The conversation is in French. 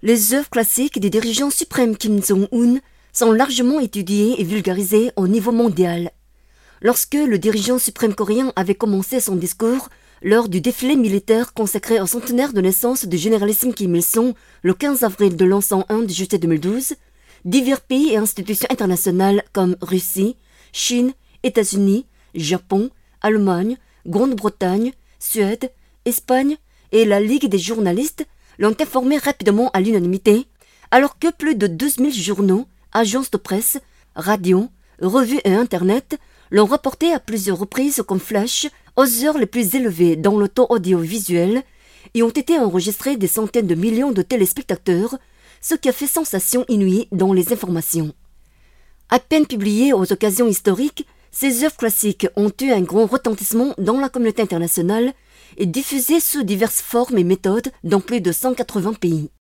Les œuvres classiques des dirigeants suprêmes Kim Jong-un sont largement étudiées et vulgarisées au niveau mondial. Lorsque le dirigeant suprême coréen avait commencé son discours lors du défilé militaire consacré au centenaire de naissance du généralissime Kim Il-sung le 15 avril de l'an 101 de juillet 2012, divers pays et institutions internationales comme Russie, Chine, États-Unis, Japon, Allemagne, Grande-Bretagne, Suède, Espagne et la Ligue des journalistes l'ont informé rapidement à l'unanimité, alors que plus de 12 000 journaux, agences de presse, radios, revues et Internet l'ont rapporté à plusieurs reprises comme flash aux heures les plus élevées dans le taux audiovisuel et ont été enregistrés des centaines de millions de téléspectateurs, ce qui a fait sensation inouïe dans les informations. À peine publiées aux occasions historiques, ces œuvres classiques ont eu un grand retentissement dans la communauté internationale et diffusées sous diverses formes et méthodes dans plus de 180 pays.